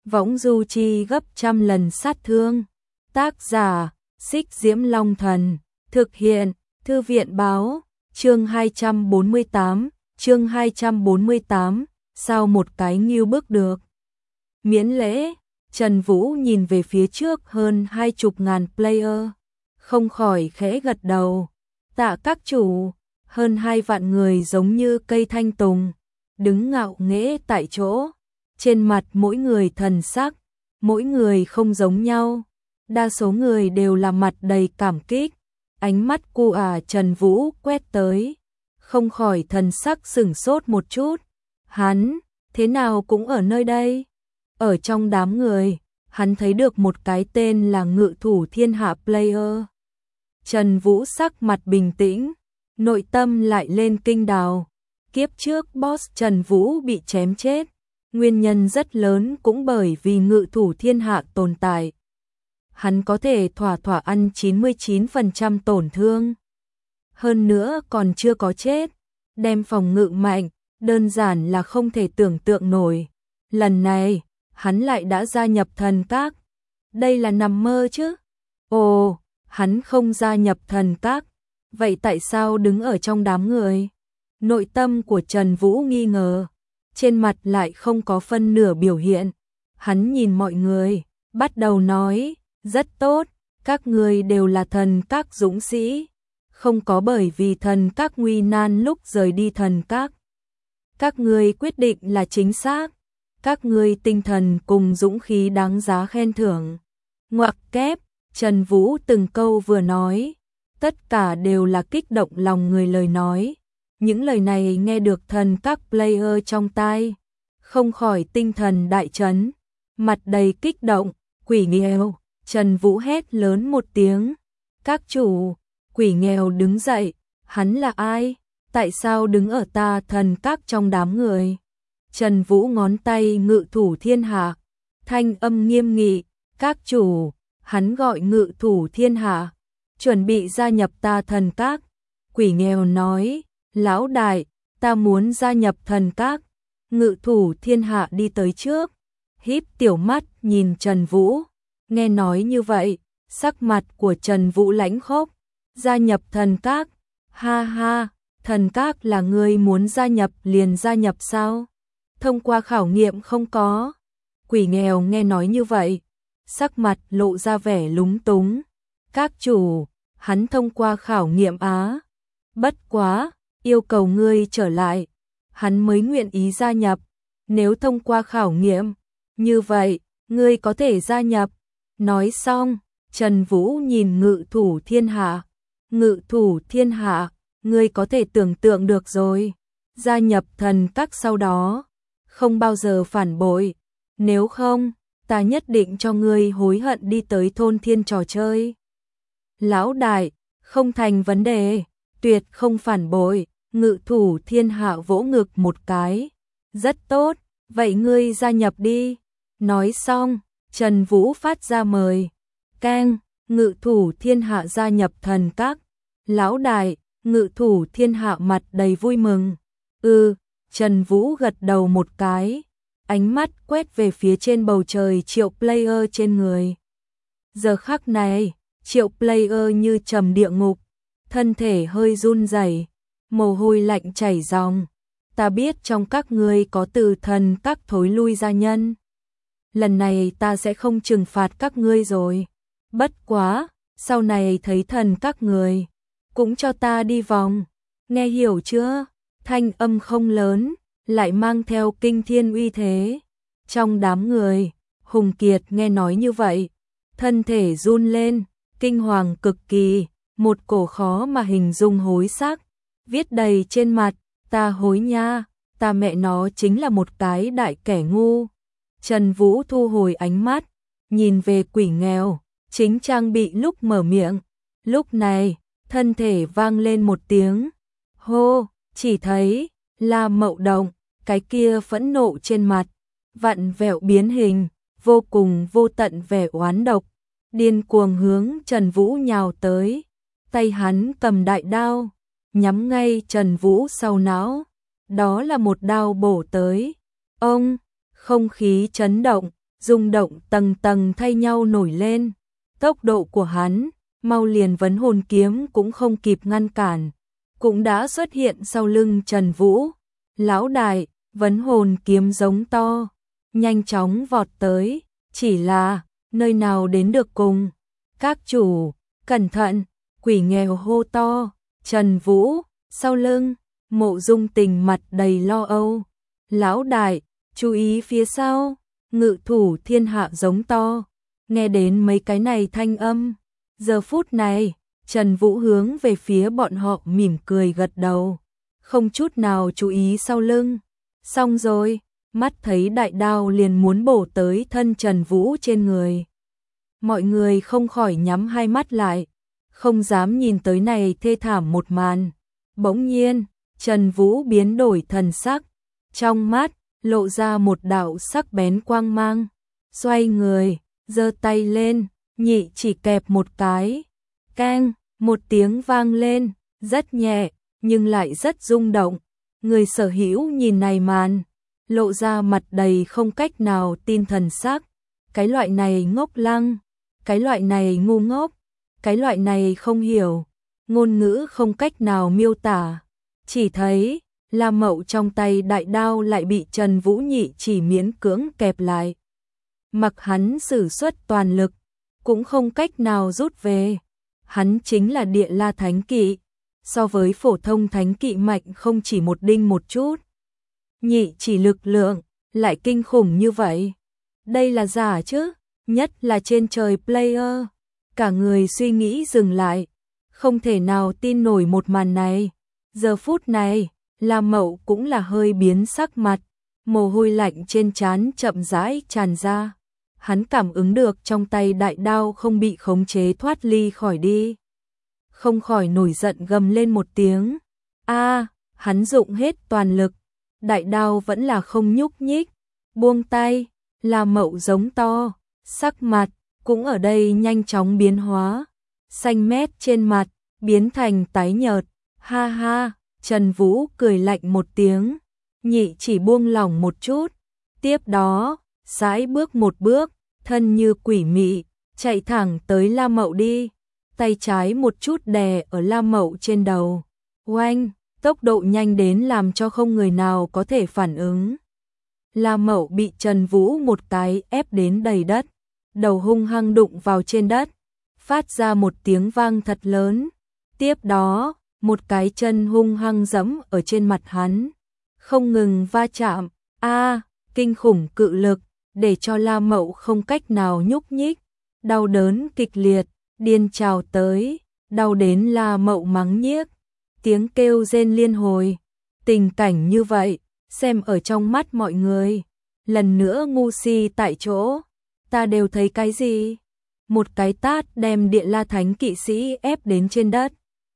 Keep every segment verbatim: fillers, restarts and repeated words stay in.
võng du chi gấp trăm lần sát thương. Tác giả, Xích Diễm Long Thần, thực hiện, Thư viện báo, chương hai trăm bốn mươi tám, chương hai trăm bốn mươi tám, sao một cái nghiêu bước được. Miễn lễ, Trần Vũ nhìn về phía trước hơn hai chục ngàn player, không khỏi khẽ gật đầu. Tạ các chủ, hơn hai vạn người giống như cây thanh tùng, đứng ngạo nghễ tại chỗ, trên mặt mỗi người thần sắc, mỗi người không giống nhau, đa số người đều là mặt đầy cảm kích, ánh mắt cu ả Trần Vũ quét tới, không khỏi thần sắc sửng sốt một chút, hắn, thế nào cũng ở nơi đây, ở trong đám người, hắn thấy được một cái tên là Ngự Thủ Thiên Hạ player. Trần Vũ sắc mặt bình tĩnh, nội tâm lại lên kinh đào. Kiếp trước boss Trần Vũ bị chém chết, nguyên nhân rất lớn cũng bởi vì Ngự Thủ Thiên Hạ tồn tại. Hắn có thể thỏa thỏa ăn chín mươi chín phần trăm tổn thương. Hơn nữa còn chưa có chết, đem phòng ngự mạnh, đơn giản là không thể tưởng tượng nổi. Lần này, hắn lại đã gia nhập thần các. Đây là nằm mơ chứ? Ồ, hắn không gia nhập thần các. Vậy tại sao đứng ở trong đám người? Nội tâm của Trần Vũ nghi ngờ, trên mặt lại không có phân nửa biểu hiện. Hắn nhìn mọi người, bắt đầu nói, rất tốt, các người đều là thần các dũng sĩ, không có bởi vì thần các nguy nan lúc rời đi thần các. Các người quyết định là chính xác, các người tinh thần cùng dũng khí đáng giá khen thưởng. Ngoặc kép, Trần Vũ từng câu vừa nói, tất cả đều là kích động lòng người lời nói. Những lời này nghe được thần các player trong tai, không khỏi tinh thần đại chấn, mặt đầy kích động, quỷ nghèo. Trần Vũ hét lớn một tiếng, các chủ, quỷ nghèo đứng dậy, hắn là ai? Tại sao đứng ở ta thần các trong đám người? Trần Vũ ngón tay Ngự Thủ Thiên Hạ, thanh âm nghiêm nghị, các chủ, hắn gọi Ngự Thủ Thiên Hạ, chuẩn bị gia nhập ta thần các. Quỷ nghèo nói, lão đại, ta muốn gia nhập thần các. Ngự Thủ Thiên Hạ đi tới trước, híp tiểu mắt nhìn Trần Vũ, nghe nói như vậy, sắc mặt của Trần Vũ lãnh khốc, gia nhập thần các, ha ha, thần các là ngươi muốn gia nhập liền gia nhập sao? Thông qua khảo nghiệm không có. Quỷ nghèo nghe nói như vậy, sắc mặt lộ ra vẻ lúng túng. Các chủ, hắn thông qua khảo nghiệm á. Bất quá, yêu cầu ngươi trở lại, hắn mới nguyện ý gia nhập. Nếu thông qua khảo nghiệm, như vậy, ngươi có thể gia nhập. Nói xong, Trần Vũ nhìn Ngự Thủ Thiên Hạ. Ngự Thủ Thiên Hạ, ngươi có thể tưởng tượng được rồi. Gia nhập thần các sau đó, không bao giờ phản bội. Nếu không, ta nhất định cho ngươi hối hận đi tới thôn thiên trò chơi. Lão đại, không thành vấn đề, tuyệt không phản bội. Ngự Thủ Thiên Hạ vỗ ngực một cái. Rất tốt, vậy ngươi gia nhập đi. Nói xong, Trần Vũ phát ra mời. Keng, Ngự Thủ Thiên Hạ gia nhập thần các. Lão đại, Ngự Thủ Thiên Hạ mặt đầy vui mừng. Ừ, Trần Vũ gật đầu một cái, ánh mắt quét về phía trên bầu trời triệu player trên người. Giờ khắc này, triệu player như trầm địa ngục, thân thể hơi run rẩy, mồ hôi lạnh chảy ròng. Ta biết trong các ngươi có từ thần các thối lui gia nhân. Lần này ta sẽ không trừng phạt các ngươi rồi. Bất quá, sau này thấy thần các người, cũng cho ta đi vòng. Nghe hiểu chưa? Thanh âm không lớn, lại mang theo kinh thiên uy thế. Trong đám người, Hùng Kiệt nghe nói như vậy, thân thể run lên, kinh hoàng cực kỳ, một cổ khó mà hình dung hối xác, viết đầy trên mặt, ta hối nha, ta mẹ nó chính là một cái đại kẻ ngu. Trần Vũ thu hồi ánh mắt, nhìn về quỷ nghèo, chính trang bị lúc mở miệng. Lúc này, thân thể vang lên một tiếng, hô, chỉ thấy, La Mậu Động, cái kia phẫn nộ trên mặt, vặn vẹo biến hình, vô cùng vô tận vẻ oán độc, điên cuồng hướng Trần Vũ nhào tới, tay hắn cầm đại đao, nhắm ngay Trần Vũ sau não, đó là một đao bổ tới. Ông, không khí chấn động, rung động tầng tầng thay nhau nổi lên. Tốc độ của hắn, mau liền vấn hồn kiếm cũng không kịp ngăn cản, cũng đã xuất hiện sau lưng Trần Vũ. Lão đại, vấn hồn kiếm giống to, nhanh chóng vọt tới, chỉ là, nơi nào đến được cùng. Các chủ, cẩn thận, quỷ nghèo hô to, Trần Vũ, sau lưng, Mộ Dung Tình mặt đầy lo âu. Lão đại, chú ý phía sau, Ngự Thủ Thiên Hạ giống to. Nghe đến mấy cái này thanh âm, giờ phút này, Trần Vũ hướng về phía bọn họ mỉm cười gật đầu, không chút nào chú ý sau lưng. Xong rồi, mắt thấy đại đao liền muốn bổ tới thân Trần Vũ trên người. Mọi người không khỏi nhắm hai mắt lại, không dám nhìn tới này thê thảm một màn. Bỗng nhiên, Trần Vũ biến đổi thần sắc, trong mắt lộ ra một đạo sắc bén quang mang, xoay người, giơ tay lên, nhị chỉ kẹp một cái, keng, một tiếng vang lên, rất nhẹ, nhưng lại rất rung động. Người sở hữu nhìn này màn, lộ ra mặt đầy không cách nào tin thần sắc. Cái loại này ngốc lăng, cái loại này ngu ngốc, cái loại này không hiểu, ngôn ngữ không cách nào miêu tả. Chỉ thấy, La Mậu trong tay đại đao lại bị Trần Vũ nhị chỉ miễn cưỡng kẹp lại. Mặc hắn sử xuất toàn lực, cũng không cách nào rút về. Hắn chính là Địa La Thánh Kỵ, so với phổ thông thánh kỵ mạnh không chỉ một đinh một chút. Nhị chỉ lực lượng, lại kinh khủng như vậy. Đây là giả chứ, nhất là trên trời player. Cả người suy nghĩ dừng lại, không thể nào tin nổi một màn này. Giờ phút này, La Mậu cũng là hơi biến sắc mặt, mồ hôi lạnh trên trán chậm rãi tràn ra. Hắn cảm ứng được trong tay đại đao không bị khống chế thoát ly khỏi đi. Không khỏi nổi giận gầm lên một tiếng. A, hắn dụng hết toàn lực, đại đao vẫn là không nhúc nhích. Buông tay, La Mậu giống to, sắc mặt cũng ở đây nhanh chóng biến hóa, xanh mét trên mặt biến thành tái nhợt. Ha ha, Trần Vũ cười lạnh một tiếng, nhị chỉ buông lỏng một chút, tiếp đó, sải bước một bước, thân như quỷ mị, chạy thẳng tới La Mậu đi, tay trái một chút đè ở La Mậu trên đầu. Oanh, tốc độ nhanh đến làm cho không người nào có thể phản ứng. La Mậu bị Trần Vũ một cái ép đến đầy đất, đầu hung hăng đụng vào trên đất, phát ra một tiếng vang thật lớn. Tiếp đó, một cái chân hung hăng giẫm ở trên mặt hắn, không ngừng va chạm. A, kinh khủng cự lực, để cho La Mậu không cách nào nhúc nhích, đau đớn kịch liệt, điên trào tới, đau đến La Mậu mắng nhiếc, tiếng kêu rên liên hồi. Tình cảnh như vậy, xem ở trong mắt mọi người, lần nữa ngu si tại chỗ. Ta đều thấy cái gì? Một cái tát đem Địa La Thánh kỵ sĩ ép đến trên đất.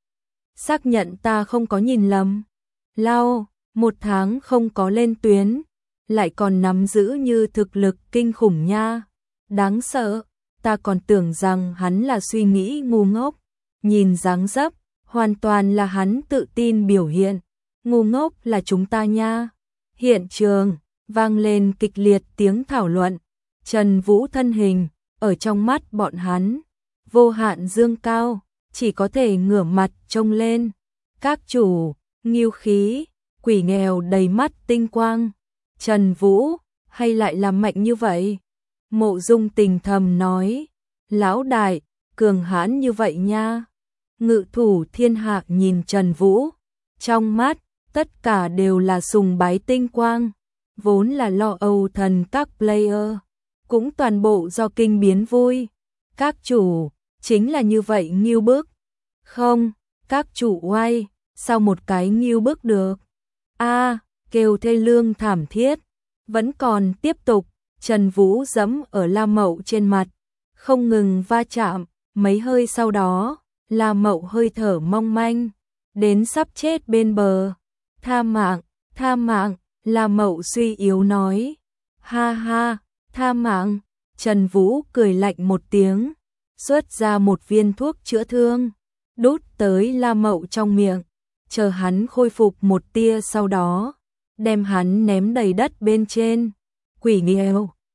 Xác nhận ta không có nhìn lầm. Lao, một tháng không có lên tuyến, lại còn nắm giữ như thực lực kinh khủng nha. Đáng sợ, ta còn tưởng rằng hắn là suy nghĩ ngu ngốc. Nhìn dáng dấp, hoàn toàn là hắn tự tin biểu hiện. Ngu ngốc là chúng ta nha. Hiện trường, vang lên kịch liệt tiếng thảo luận. Trần Vũ thân hình, ở trong mắt bọn hắn, vô hạn dương cao, chỉ có thể ngửa mặt trông lên. Các chủ, nghiêu khí, quỷ nghèo đầy mắt tinh quang. Trần Vũ, hay lại làm mạnh như vậy? Mộ Dung Tình thầm nói, lão đại, cường hãn như vậy nha. Ngự Thủ Thiên Hạ nhìn Trần Vũ, trong mắt, tất cả đều là sùng bái tinh quang. Vốn là lo âu thần các player, cũng toàn bộ do kinh biến vui. Các chủ, chính là như vậy nghiêu bức. Không, các chủ oai, sao một cái nghiêu bức được? A, kêu thê lương thảm thiết, vẫn còn tiếp tục. Trần Vũ giẫm ở La Mậu trên mặt, không ngừng va chạm. Mấy hơi sau đó, La Mậu hơi thở mong manh, đến sắp chết bên bờ. Tha mạng, tha mạng, La Mậu suy yếu nói. Ha ha, tha mạng. Trần Vũ cười lạnh một tiếng, xuất ra một viên thuốc chữa thương, đút tới La Mậu trong miệng, chờ hắn khôi phục một tia sau đó, đem hắn ném đầy đất bên trên. Quỷ nghèo,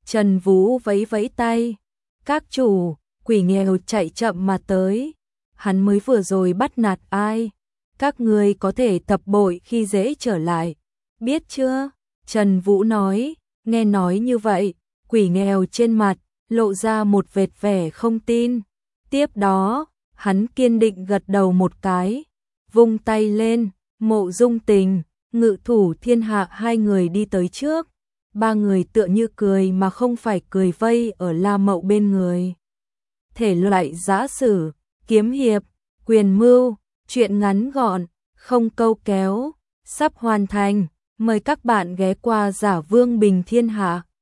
Trần Vũ vẫy vẫy tay. Các chủ, quỷ nghèo chạy chậm mà tới. Hắn mới vừa rồi bắt nạt ai? Các người có thể tập bội khi dễ trở lại. Biết chưa? Trần Vũ nói. Nghe nói như vậy, quỷ nghèo trên mặt lộ ra một vệt vẻ không tin. Tiếp đó, hắn kiên định gật đầu một cái, vung tay lên, Mộ Dung Tình, Ngự Thủ Thiên Hạ hai người đi tới trước. Ba người tựa như cười mà không phải cười vây ở La Mậu bên người. Thể loại giã sử, kiếm hiệp, quyền mưu, truyện ngắn gọn, không câu kéo, sắp hoàn thành. Mời các bạn ghé qua Giả Vương Bình Thiên Hạ.